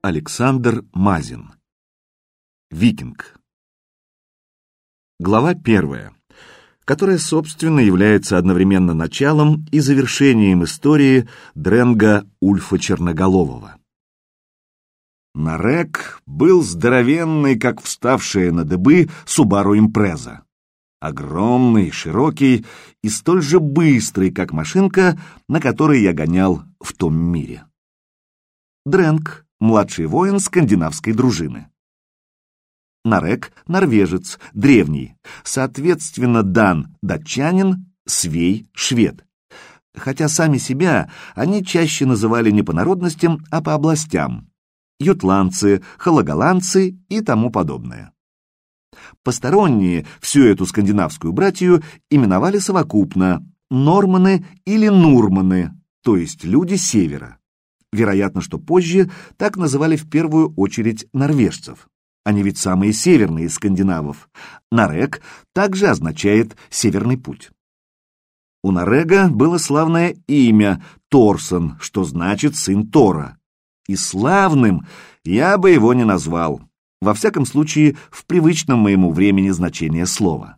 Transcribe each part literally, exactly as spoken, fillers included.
Александр Мазин. Викинг. Глава первая, которая, собственно, является одновременно началом и завершением истории Дренга Ульфа Черноголового. Нарек был здоровенный, как вставшая на дыбы Субару Импреза. Огромный, широкий и столь же быстрый, как машинка, на которой я гонял в том мире. Дренг — младший воин скандинавской дружины. Нарек — норвежец, древний, соответственно, Дан — датчанин, Свей — швед. Хотя сами себя они чаще называли не по народностям, а по областям — ютландцы, халагаландцы и тому подобное. Посторонние всю эту скандинавскую братью именовали совокупно норманы или нурманы, то есть люди севера. Вероятно, что позже так называли в первую очередь норвежцев. Они ведь самые северные из скандинавов. Нарек также означает «северный путь». У Нарега было славное имя Торсон, что значит «сын Тора». И славным я бы его не назвал, во всяком случае в привычном моему времени значение слова.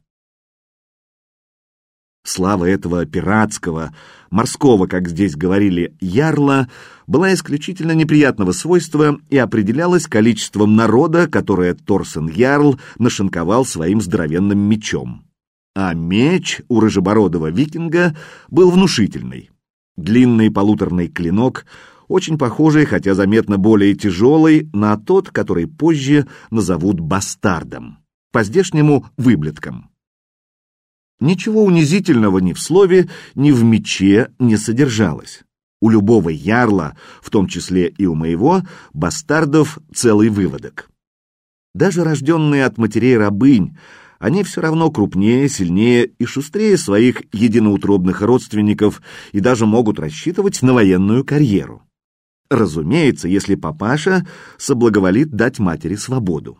Слава этого пиратского, морского, как здесь говорили, ярла, была исключительно неприятного свойства и определялась количеством народа, которое Торсон Ярл нашинковал своим здоровенным мечом. А меч у рыжебородого викинга был внушительный. Длинный полуторный клинок, очень похожий, хотя заметно более тяжелый, на тот, который позже назовут бастардом, по-здешнему выблетком. Ничего унизительного ни в слове, ни в мече не содержалось. У любого ярла, в том числе и у моего, бастардов целый выводок. Даже рожденные от матерей рабынь, они все равно крупнее, сильнее и шустрее своих единоутробных родственников и даже могут рассчитывать на военную карьеру. Разумеется, если папаша соблаговолит дать матери свободу.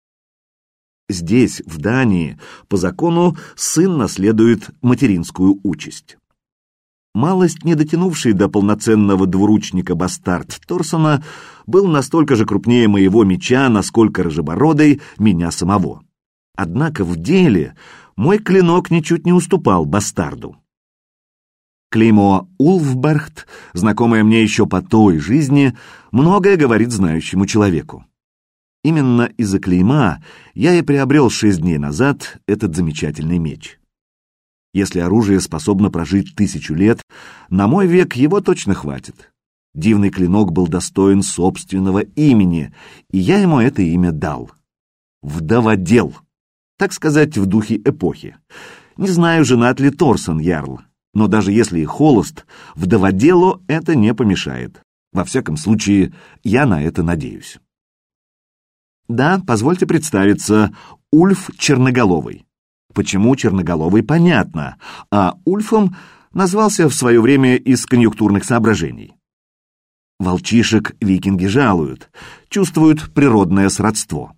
Здесь, в Дании, по закону, сын наследует материнскую участь. Малость не дотянувший до полноценного двуручника бастард Торсона был настолько же крупнее моего меча, насколько рыжебородый меня самого. Однако в деле мой клинок ничуть не уступал бастарду. Клеймо Улфбергт, знакомое мне еще по той жизни, многое говорит знающему человеку. Именно из-за клейма я и приобрел шесть дней назад этот замечательный меч. Если оружие способно прожить тысячу лет, на мой век его точно хватит. Дивный клинок был достоин собственного имени, и я ему это имя дал. Вдоводел, так сказать, в духе эпохи. Не знаю, женат ли Торсон Ярл, но даже если и холост, вдоводелу это не помешает. Во всяком случае, я на это надеюсь. Да, позвольте представиться, Ульф Черноголовый. Почему Черноголовый, понятно, а Ульфом назвался в свое время из конъюнктурных соображений. Волчишек викинги жалуют, чувствуют природное сродство.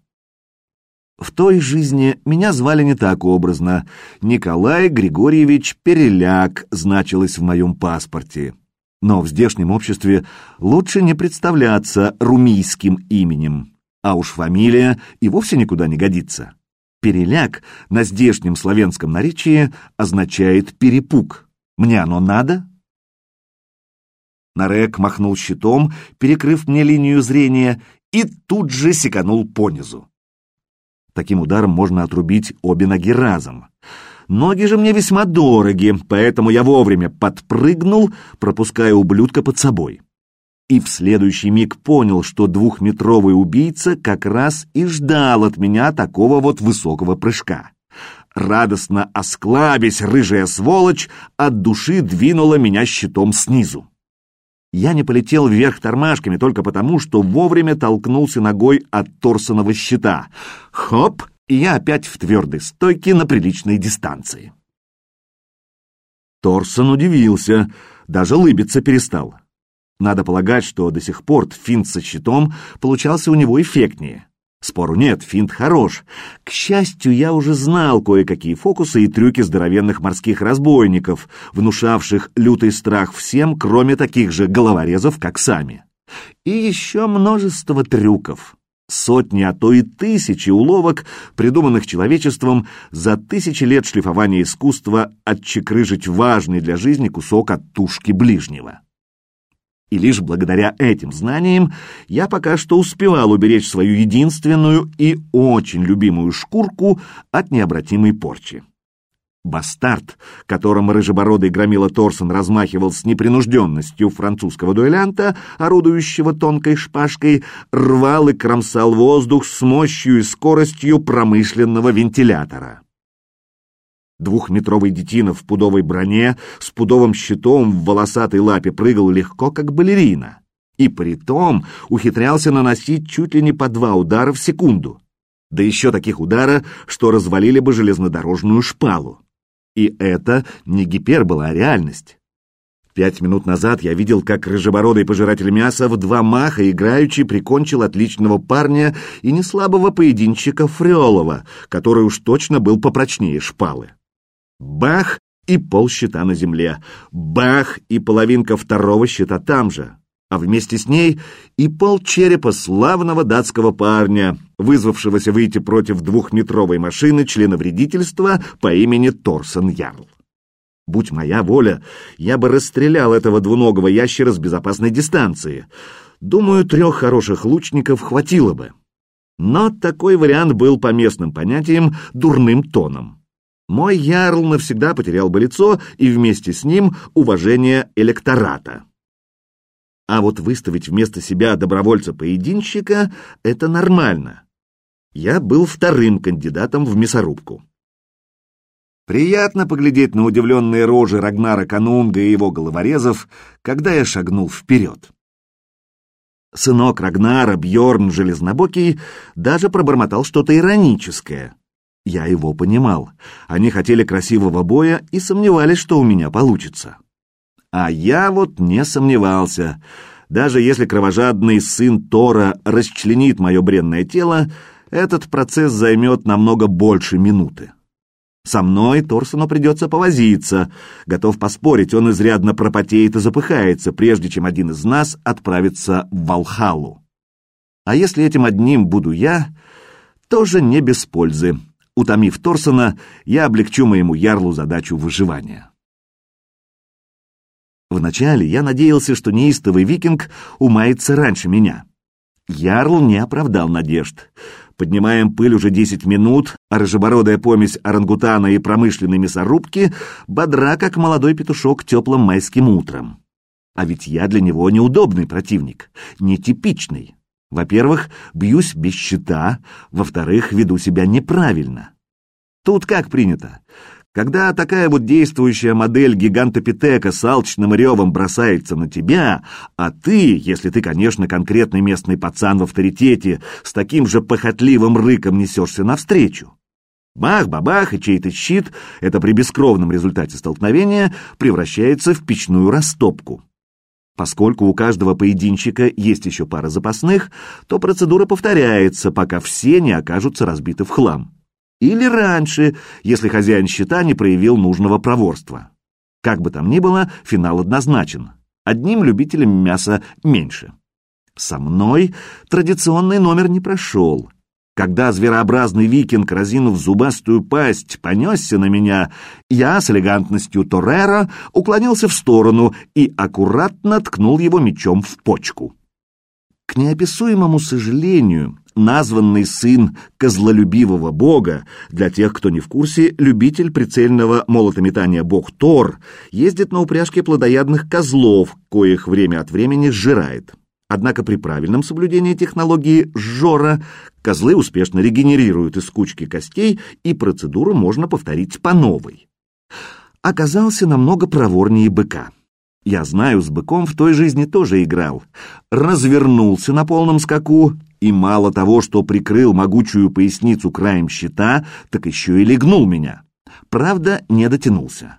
В той жизни меня звали не так образно. Николай Григорьевич Переляк значилось в моем паспорте. Но в здешнем обществе лучше не представляться румийским именем. А уж фамилия и вовсе никуда не годится. Переляк на здешнем славянском наречии означает «перепуг». Мне оно надо? Нарек махнул щитом, перекрыв мне линию зрения, и тут же секанул понизу. Таким ударом можно отрубить обе ноги разом. Ноги же мне весьма дороги, поэтому я вовремя подпрыгнул, пропуская ублюдка под собой. И в следующий миг понял, что двухметровый убийца как раз и ждал от меня такого вот высокого прыжка. Радостно осклабясь, рыжая сволочь от души двинула меня щитом снизу. Я не полетел вверх тормашками только потому, что вовремя толкнулся ногой от торсонового щита. Хоп! И я опять в твердой стойке на приличной дистанции. Торсон удивился, даже лыбиться перестал. Надо полагать, что до сих пор финт со щитом получался у него эффектнее. Спору нет, финт хорош. К счастью, я уже знал кое-какие фокусы и трюки здоровенных морских разбойников, внушавших лютый страх всем, кроме таких же головорезов, как сами. И еще множество трюков. Сотни, а то и тысячи уловок, придуманных человечеством за тысячи лет шлифования искусства отчекрыжить важный для жизни кусок от тушки ближнего. И лишь благодаря этим знаниям я пока что успевал уберечь свою единственную и очень любимую шкурку от необратимой порчи. Бастард, которым рыжебородый громила Торсон размахивал с непринужденностью французского дуэлянта, орудующего тонкой шпажкой, рвал и кромсал воздух с мощью и скоростью промышленного вентилятора. Двухметровый детина в пудовой броне с пудовым щитом в волосатой лапе прыгал легко, как балерина, и притом ухитрялся наносить чуть ли не по два удара в секунду. Да еще таких удара, что развалили бы железнодорожную шпалу. И это не гипербола, а реальность. Пять минут назад я видел, как рыжебородый пожиратель мяса в два маха играючи прикончил отличного парня и неслабого поединщика Фрёлова, который уж точно был попрочнее шпалы. Бах! И пол щита на земле. Бах! И половинка второго щита там же. А вместе с ней и пол черепа славного датского парня, вызвавшегося выйти против двухметровой машины членовредительства по имени Торсон Ярл. Будь моя воля, я бы расстрелял этого двуногого ящера с безопасной дистанции. Думаю, трех хороших лучников хватило бы. Но такой вариант был по местным понятиям дурным тоном. Мой ярл навсегда потерял бы лицо и вместе с ним уважение электората. А вот выставить вместо себя добровольца-поединщика — это нормально. Я был вторым кандидатом в мясорубку. Приятно поглядеть на удивленные рожи Рагнара Канунга и его головорезов, когда я шагнул вперед. Сынок Рагнара, Бьорн Железнобокий, даже пробормотал что-то ироническое. Я его понимал. Они хотели красивого боя и сомневались, что у меня получится. А я вот не сомневался. Даже если кровожадный сын Тора расчленит мое бренное тело, этот процесс займет намного больше минуты. Со мной Торсону придется повозиться. Готов поспорить, он изрядно пропотеет и запыхается, прежде чем один из нас отправится в Валхаллу. А если этим одним буду я, тоже не без пользы. Утомив Торсона, я облегчу моему ярлу задачу выживания. Вначале я надеялся, что неистовый викинг умается раньше меня. Ярл не оправдал надежд. Поднимаем пыль уже десять минут, а рыжебородая помесь орангутана и промышленной мясорубки бодра, как молодой петушок теплым майским утром. А ведь я для него неудобный противник, нетипичный. Во-первых, бьюсь без щита, во-вторых, веду себя неправильно. Тут как принято? Когда такая вот действующая модель гигантопитека с алчным ревом бросается на тебя, а ты, если ты, конечно, конкретный местный пацан в авторитете, с таким же похотливым рыком несешься навстречу. Бах-бабах, и чей-то щит, это при бескровном результате столкновения, превращается в печную растопку. Поскольку у каждого поединщика есть еще пара запасных, то процедура повторяется, пока все не окажутся разбиты в хлам. Или раньше, если хозяин щита не проявил нужного проворства. Как бы там ни было, финал однозначен. Одним любителям мяса меньше. Со мной традиционный номер не прошел. Когда зверообразный викинг, разинув зубастую пасть, понесся на меня, я с элегантностью Торера уклонился в сторону и аккуратно ткнул его мечом в почку. К неописуемому сожалению, названный сын козлолюбивого бога, для тех, кто не в курсе, любитель прицельного молотометания бог Тор, ездит на упряжке плодоядных козлов, коих время от времени сжирает. Однако при правильном соблюдении технологии сжора козлы успешно регенерируют из кучки костей, и процедуру можно повторить по новой. Оказался намного проворнее быка. Я знаю, с быком в той жизни тоже играл. Развернулся на полном скаку, и мало того, что прикрыл могучую поясницу краем щита, так еще и легнул меня. Правда, не дотянулся.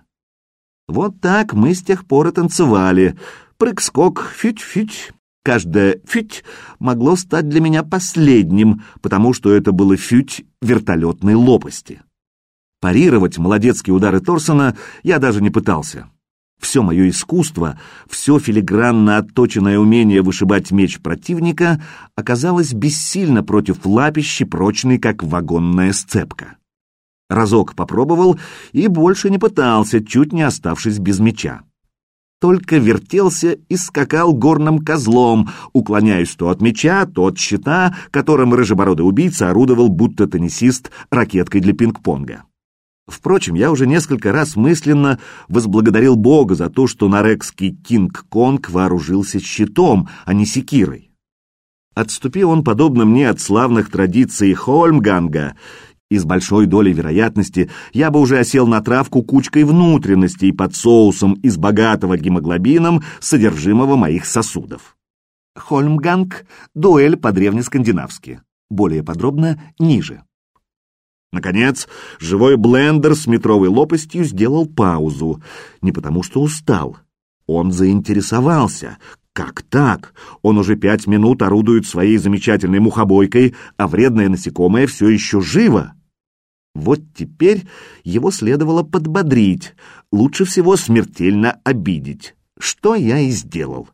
Вот так мы с тех пор и танцевали. Прыг-скок, фють-фють. Каждое «фють» могло стать для меня последним, потому что это было «фють» вертолетной лопасти. Парировать молодецкие удары Торсона я даже не пытался. Все мое искусство, все филигранно отточенное умение вышибать меч противника оказалось бессильно против лапищи, прочной, как вагонная сцепка. Разок попробовал и больше не пытался, чуть не оставшись без меча. Только вертелся и скакал горным козлом, уклоняясь то от меча, то от щита, которым рыжебородый убийца орудовал, будто теннисист, ракеткой для пинг-понга. Впрочем, я уже несколько раз мысленно возблагодарил Бога за то, что норекский Кинг-Конг вооружился щитом, а не секирой. Отступи он, подобно мне, от славных традиций Хольмганга, и с большой долей вероятности я бы уже осел на травку кучкой внутренностей под соусом из богатого гемоглобином содержимого моих сосудов. Хольмганг — дуэль по-древнескандинавски. Более подробно ниже. Наконец, живой блендер с метровой лопастью сделал паузу. Не потому что устал. Он заинтересовался. Как так? Он уже пять минут орудует своей замечательной мухобойкой, а вредное насекомое все еще живо. Вот теперь его следовало подбодрить, лучше всего смертельно обидеть, что я и сделал.